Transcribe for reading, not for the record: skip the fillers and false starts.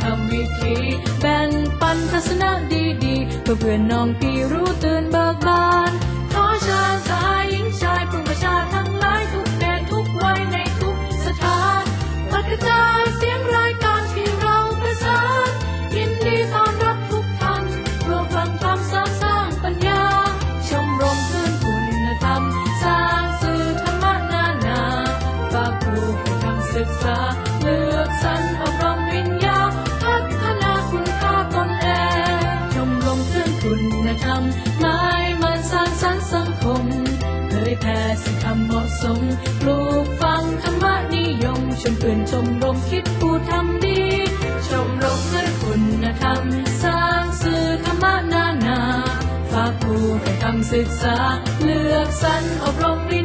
ำวิธีแบ่งปันทัศนะดีๆเพื่อนน้องพี่รู้ตื่นเบิกบานขอเชิญชายหญิงชายผู้ประชาทั้งหลายทุกเพศทุกวัยในทุกสถานปัดกระจายเสียงรายการที่เราประสานยินดีต้อนรับทุกท่านรวมพลังทำสร้างปัญญาชมรมคืนคุณธรรมสร้างสื่อธรรมะนานาฝากครูให้ทำศึกษาเลือกสรรอบรมวิญญาพัฒนาคุณค่าตนเองชมรมคืนคุณธรรมหมายมันสร้างสรรค์สังคมเผยแผ่สิ่งธรรมเหมาะสมปลูกฝังธรรมะนิยมชมเพื่อนชมรมคิดพูดทำดีชมรมเพื่อคุณธรรมสร้างสื่อธรรมะนานาฝากผู้ให้คำศึกษาเลือกสรรอบรมวิญ